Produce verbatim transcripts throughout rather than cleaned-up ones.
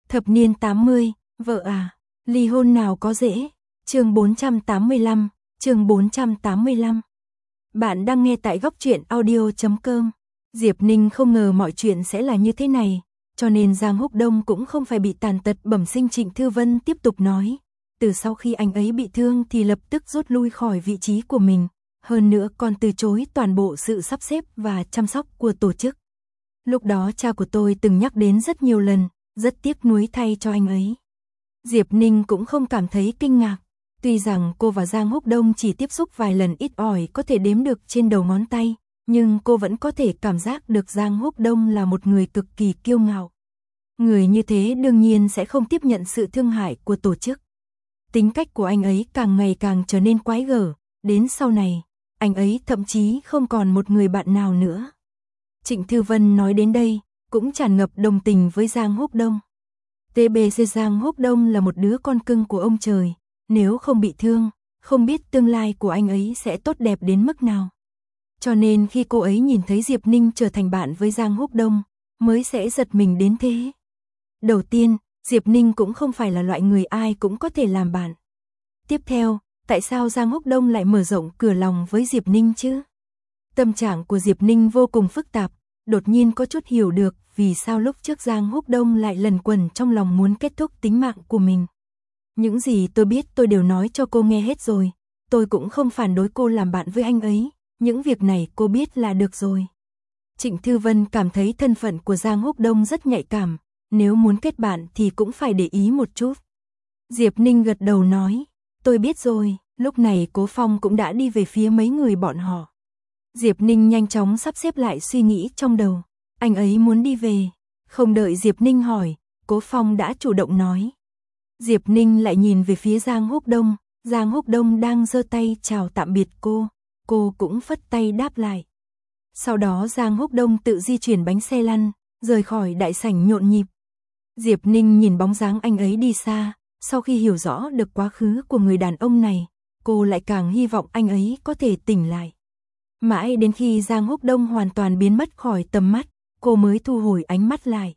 Thập niên tám mươi, vợ à, ly hôn nào có dễ. Chương bốn trăm tám mươi lăm, chương bốn trăm tám mươi lăm. Bạn đang nghe tại góc truyện audio chấm com. Diệp Ninh không ngờ mọi chuyện sẽ là như thế này, cho nên Giang Húc Đông cũng không phải bị tàn tật bẩm sinh. Trịnh Thư Vân tiếp tục nói, từ sau khi anh ấy bị thương thì lập tức rút lui khỏi vị trí của mình, hơn nữa còn từ chối toàn bộ sự sắp xếp và chăm sóc của tổ chức. Lúc đó cha của tôi từng nhắc đến rất nhiều lần, rất tiếc nuối thay cho anh ấy. Diệp Ninh cũng không cảm thấy kinh ngạc, tuy rằng cô và Giang Húc Đông chỉ tiếp xúc vài lần ít ỏi có thể đếm được trên đầu ngón tay, nhưng cô vẫn có thể cảm giác được Giang Húc Đông là một người cực kỳ kiêu ngạo. Người như thế đương nhiên sẽ không tiếp nhận sự thương hại của tổ chức. Tính cách của anh ấy càng ngày càng trở nên quái gở, đến sau này, anh ấy thậm chí không còn một người bạn nào nữa. Trịnh Thư Vân nói đến đây, cũng tràn ngập đồng tình với Giang Húc Đông. tê bê xê Giang Húc Đông là một đứa con cưng của ông trời, nếu không bị thương, không biết tương lai của anh ấy sẽ tốt đẹp đến mức nào. Cho nên khi cô ấy nhìn thấy Diệp Ninh trở thành bạn với Giang Húc Đông, mới sẽ giật mình đến thế. Đầu tiên, Diệp Ninh cũng không phải là loại người ai cũng có thể làm bạn. Tiếp theo, tại sao Giang Húc Đông lại mở rộng cửa lòng với Diệp Ninh chứ? Tâm trạng của Diệp Ninh vô cùng phức tạp, đột nhiên có chút hiểu được vì sao lúc trước Giang Húc Đông lại lần quẩn trong lòng muốn kết thúc tính mạng của mình. Những gì tôi biết tôi đều nói cho cô nghe hết rồi, tôi cũng không phản đối cô làm bạn với anh ấy, những việc này cô biết là được rồi. Trịnh Thư Vân cảm thấy thân phận của Giang Húc Đông rất nhạy cảm, nếu muốn kết bạn thì cũng phải để ý một chút. Diệp Ninh gật đầu nói, tôi biết rồi. Lúc này Cố Phong cũng đã đi về phía mấy người bọn họ. Diệp Ninh nhanh chóng sắp xếp lại suy nghĩ trong đầu, anh ấy muốn đi về. Không đợi Diệp Ninh hỏi, Cố Phong đã chủ động nói. Diệp Ninh lại nhìn về phía Giang Húc Đông, Giang Húc Đông đang giơ tay chào tạm biệt cô, cô cũng phất tay đáp lại. Sau đó Giang Húc Đông tự di chuyển bánh xe lăn, rời khỏi đại sảnh nhộn nhịp. Diệp Ninh nhìn bóng dáng anh ấy đi xa, sau khi hiểu rõ được quá khứ của người đàn ông này, cô lại càng hy vọng anh ấy có thể tỉnh lại. Mãi đến khi Giang Húc Đông hoàn toàn biến mất khỏi tầm mắt, cô mới thu hồi ánh mắt lại.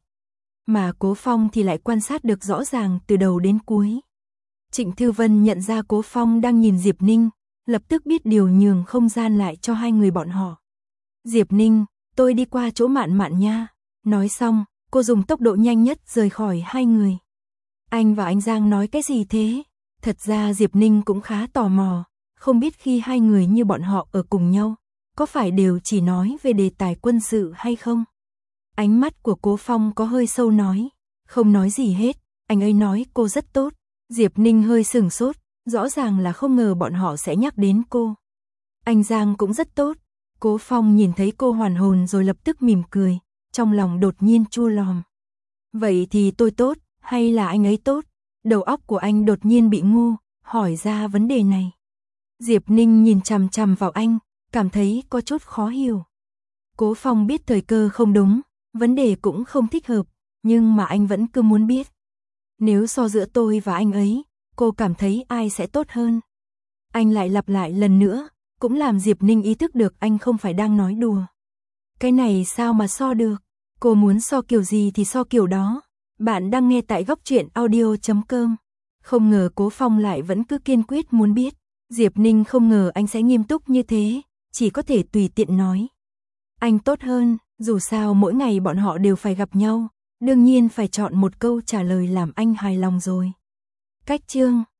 Mà Cố Phong thì lại quan sát được rõ ràng từ đầu đến cuối. Trịnh Thư Vân nhận ra Cố Phong đang nhìn Diệp Ninh, lập tức biết điều nhường không gian lại cho hai người bọn họ. Diệp Ninh, tôi đi qua chỗ Mạn Mạn nha. Nói xong, cô dùng tốc độ nhanh nhất rời khỏi hai người. Anh và anh Giang nói cái gì thế? Thật ra Diệp Ninh cũng khá tò mò, không biết khi hai người như bọn họ ở cùng nhau, có phải đều chỉ nói về đề tài quân sự hay không? Ánh mắt của Cố Phong có hơi sâu nói, không nói gì hết, anh ấy nói cô rất tốt. Diệp Ninh hơi sừng sốt, rõ ràng là không ngờ bọn họ sẽ nhắc đến cô. Anh Giang cũng rất tốt. Cố Phong nhìn thấy cô hoàn hồn rồi lập tức mỉm cười, trong lòng đột nhiên chua lòm. Vậy thì tôi tốt, hay là anh ấy tốt? Đầu óc của anh đột nhiên bị ngu, hỏi ra vấn đề này. Diệp Ninh nhìn chằm chằm vào anh, cảm thấy có chút khó hiểu. Cố Phong biết thời cơ không đúng, vấn đề cũng không thích hợp, nhưng mà anh vẫn cứ muốn biết. Nếu so giữa tôi và anh ấy, cô cảm thấy ai sẽ tốt hơn? Anh lại lặp lại lần nữa, cũng làm Diệp Ninh ý thức được anh không phải đang nói đùa. Cái này sao mà so được? Cô muốn so kiểu gì thì so kiểu đó. Bạn đang nghe tại góc truyện audio chấm com. Không ngờ Cố Phong lại vẫn cứ kiên quyết muốn biết. Diệp Ninh không ngờ anh sẽ nghiêm túc như thế, chỉ có thể tùy tiện nói. Anh tốt hơn, dù sao mỗi ngày bọn họ đều phải gặp nhau, đương nhiên phải chọn một câu trả lời làm anh hài lòng rồi. Cách chương